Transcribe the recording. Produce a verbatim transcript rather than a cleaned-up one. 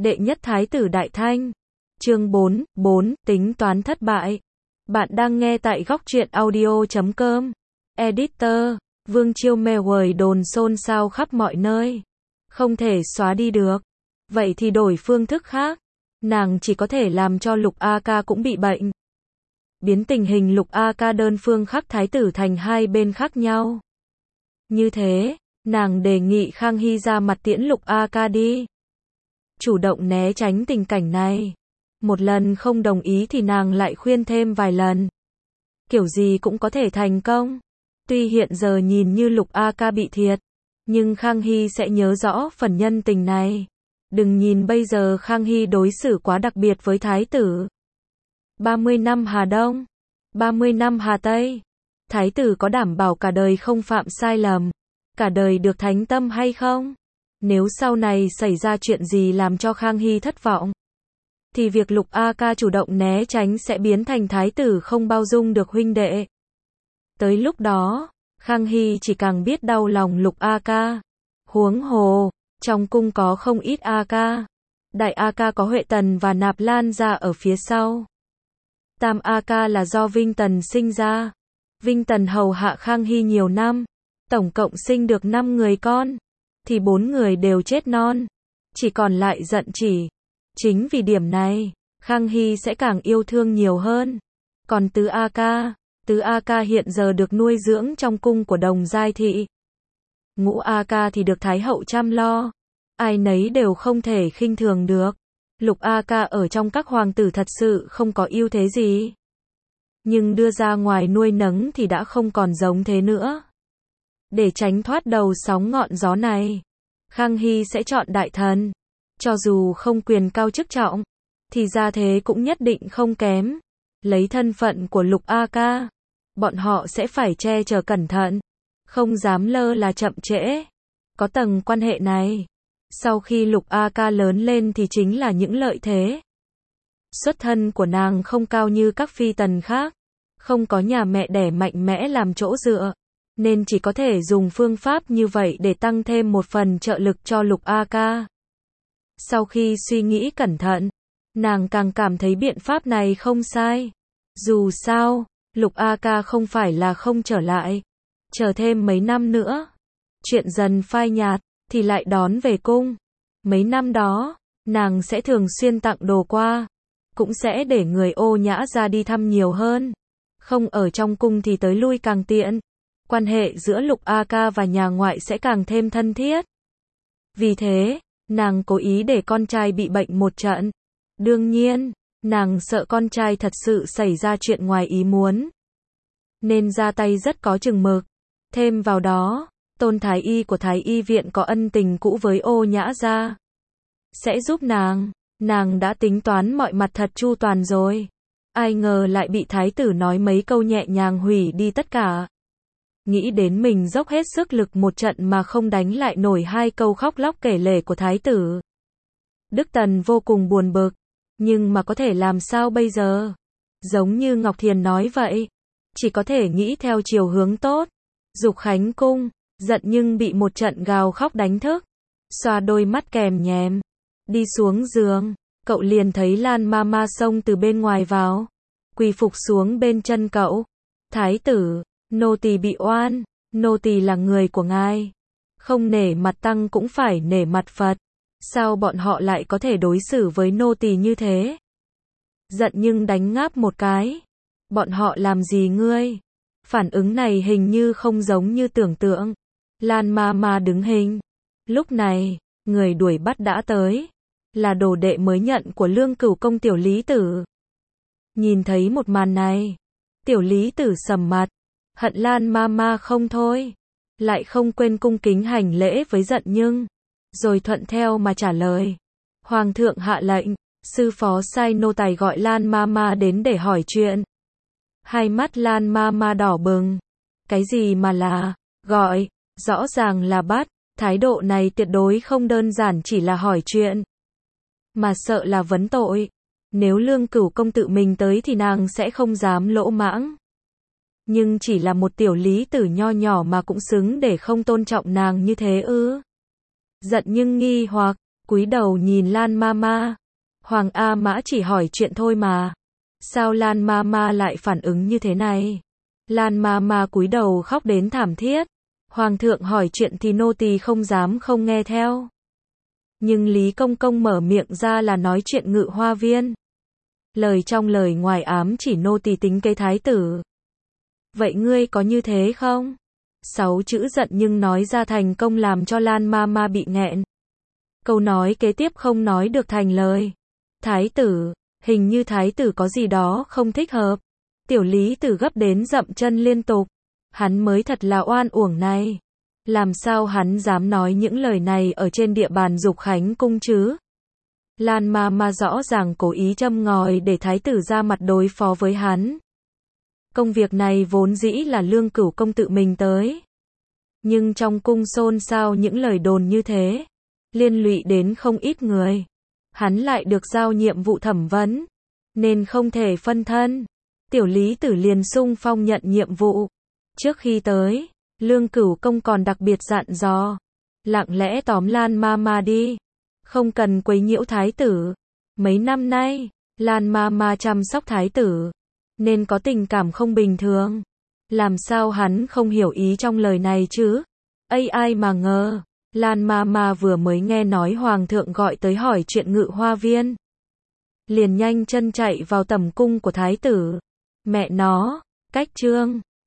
Đệ nhất thái tử Đại Thanh. Chương bốn, bốn, tính toán thất bại. Bạn đang nghe tại góc truyện audio chấm com. Editor, Vương Chiêu mê quời đồn xôn xao khắp mọi nơi. Không thể xóa đi được. Vậy thì đổi phương thức khác. Nàng chỉ có thể làm cho Lục A Ca cũng bị bệnh. Biến tình hình Lục A Ca đơn phương khắc thái tử thành hai bên khác nhau. Như thế, nàng đề nghị Khang Hy ra mặt tiễn Lục A Ca đi. Chủ động né tránh tình cảnh này. Một lần không đồng ý thì nàng lại khuyên thêm vài lần. Kiểu gì cũng có thể thành công. Tuy hiện giờ nhìn như Lục A Ca bị thiệt, nhưng Khang Hy sẽ nhớ rõ phần nhân tình này. Đừng nhìn bây giờ Khang Hy đối xử quá đặc biệt với thái tử. ba mươi năm Hà Đông, ba mươi năm Hà Tây. Thái tử có đảm bảo cả đời không phạm sai lầm, cả đời được thánh tâm hay không? Nếu sau này xảy ra chuyện gì làm cho Khang Hy thất vọng, thì việc Lục A Ca chủ động né tránh sẽ biến thành thái tử không bao dung được huynh đệ. Tới lúc đó, Khang Hy chỉ càng biết đau lòng Lục A Ca. Huống hồ, trong cung có không ít A Ca. Đại A Ca có Huệ Tần và Nạp Lan ra ở phía sau. Tam A Ca là do Vinh Tần sinh ra. Vinh Tần hầu hạ Khang Hy nhiều năm, tổng cộng sinh được năm người con, thì bốn người đều chết non, chỉ còn lại Dận Chỉ. Chính vì điểm này, Khang Hy sẽ càng yêu thương nhiều hơn. Còn Tứ A Ca, Tứ A Ca hiện giờ được nuôi dưỡng trong cung của Đồng Giai Thị. Ngũ A Ca thì được Thái hậu chăm lo. Ai nấy đều không thể khinh thường được. Lục A Ca ở trong các hoàng tử thật sự không có ưu thế gì. Nhưng đưa ra ngoài nuôi nấng thì đã không còn giống thế nữa. Để tránh thoát đầu sóng ngọn gió này, Khang Hy sẽ chọn đại thần. Cho dù không quyền cao chức trọng, thì gia thế cũng nhất định không kém. Lấy thân phận của Lục A Ca, bọn họ sẽ phải che chở cẩn thận, không dám lơ là chậm trễ. Có tầng quan hệ này, sau khi Lục A Ca lớn lên thì chính là những lợi thế. Xuất thân của nàng không cao như các phi tần khác, không có nhà mẹ đẻ mạnh mẽ làm chỗ dựa, nên chỉ có thể dùng phương pháp như vậy để tăng thêm một phần trợ lực cho Lục A Ca. Sau khi suy nghĩ cẩn thận, nàng càng cảm thấy biện pháp này không sai. Dù sao, Lục A Ca không phải là không trở lại. Chờ thêm mấy năm nữa, chuyện dần phai nhạt, thì lại đón về cung. Mấy năm đó, nàng sẽ thường xuyên tặng đồ qua, cũng sẽ để người ô nhã ra đi thăm nhiều hơn. Không ở trong cung thì tới lui càng tiện. Quan hệ giữa Lục A Ca và nhà ngoại sẽ càng thêm thân thiết. Vì thế, nàng cố ý để con trai bị bệnh một trận. Đương nhiên, nàng sợ con trai thật sự xảy ra chuyện ngoài ý muốn, nên ra tay rất có chừng mực. Thêm vào đó, Tôn Thái Y của Thái Y viện có ân tình cũ với ô nhã gia, sẽ giúp nàng. Nàng đã tính toán mọi mặt thật chu toàn rồi. Ai ngờ lại bị thái tử nói mấy câu nhẹ nhàng hủy đi tất cả. Nghĩ đến mình dốc hết sức lực một trận mà không đánh lại nổi hai câu khóc lóc kể lể của thái tử. Đức Tần vô cùng buồn bực. Nhưng mà có thể làm sao bây giờ? Giống như Ngọc Thiền nói vậy, chỉ có thể nghĩ theo chiều hướng tốt. Dục Khánh cung, giận nhưng bị một trận gào khóc đánh thức. Xoa đôi mắt kèm nhèm, đi xuống giường, cậu liền thấy Lan Mama xông từ bên ngoài vào, quỳ phục xuống bên chân cậu. Thái tử, nô tỳ bị oan, nô tỳ là người của ngài, không nể mặt tăng cũng phải nể mặt Phật. Sao bọn họ lại có thể đối xử với nô tỳ như thế? Giận nhưng đánh ngáp một cái. Bọn họ làm gì ngươi? Phản ứng này hình như không giống như tưởng tượng. Lan Mama đứng hình. Lúc này, người đuổi bắt đã tới. Là đồ đệ mới nhận của Lương Cửu công Tiểu Lý Tử. Nhìn thấy một màn này, Tiểu Lý Tử sầm mặt, hận Lan Mama không thôi. Lại không quên cung kính hành lễ với Giận nhưng, rồi thuận theo mà trả lời. Hoàng thượng hạ lệnh, sư phó sai nô tài gọi Lan Mama đến để hỏi chuyện. Hai mắt Lan Mama đỏ bừng. Cái gì mà là gọi, rõ ràng là bắt. Thái độ này tuyệt đối không đơn giản chỉ là hỏi chuyện, mà sợ là vấn tội. Nếu Lương Cửu công tự mình tới thì nàng sẽ không dám lỗ mãng. Nhưng chỉ là một tiểu lý tử nho nhỏ mà cũng xứng để không tôn trọng nàng như thế ư? Giận nhưng nghi hoặc, cúi đầu nhìn Lan Mama. Hoàng A Mã chỉ hỏi chuyện thôi mà. Sao Lan Mama lại phản ứng như thế này? Lan Mama cúi đầu khóc đến thảm thiết. Hoàng thượng hỏi chuyện thì nô tỳ không dám không nghe theo. Nhưng Lý Công Công mở miệng ra là nói chuyện Ngự Hoa Viên. Lời trong lời ngoài ám chỉ nô tỳ tính kế thái tử. Vậy ngươi có như thế không? Sáu chữ giận nhưng nói ra thành công làm cho Lan Mama bị nghẹn. Câu nói kế tiếp không nói được thành lời. Thái tử, hình như thái tử có gì đó không thích hợp. Tiểu Lý Tử gấp đến dậm chân liên tục. Hắn mới thật là oan uổng này. Làm sao hắn dám nói những lời này ở trên địa bàn Dục Khánh cung chứ? Lan Mama rõ ràng cố ý châm ngòi để thái tử ra mặt đối phó với hắn. Công việc này vốn dĩ là Lương Cửu công tự mình tới. Nhưng trong cung xôn xao những lời đồn như thế, liên lụy đến không ít người. Hắn lại được giao nhiệm vụ thẩm vấn, nên không thể phân thân. Tiểu Lý Tử liền xung phong nhận nhiệm vụ. Trước khi tới, Lương Cửu công còn đặc biệt dặn dò, lặng lẽ tóm Lan Mama đi, không cần quấy nhiễu thái tử. Mấy năm nay, Lan Mama chăm sóc thái tử, nên có tình cảm không bình thường. Làm sao hắn không hiểu ý trong lời này chứ? Ây ai mà ngờ, Lan Mama vừa mới nghe nói Hoàng thượng gọi tới hỏi chuyện Ngự Hoa Viên, liền nhanh chân chạy vào tầm cung của thái tử. Mẹ nó, cách trương.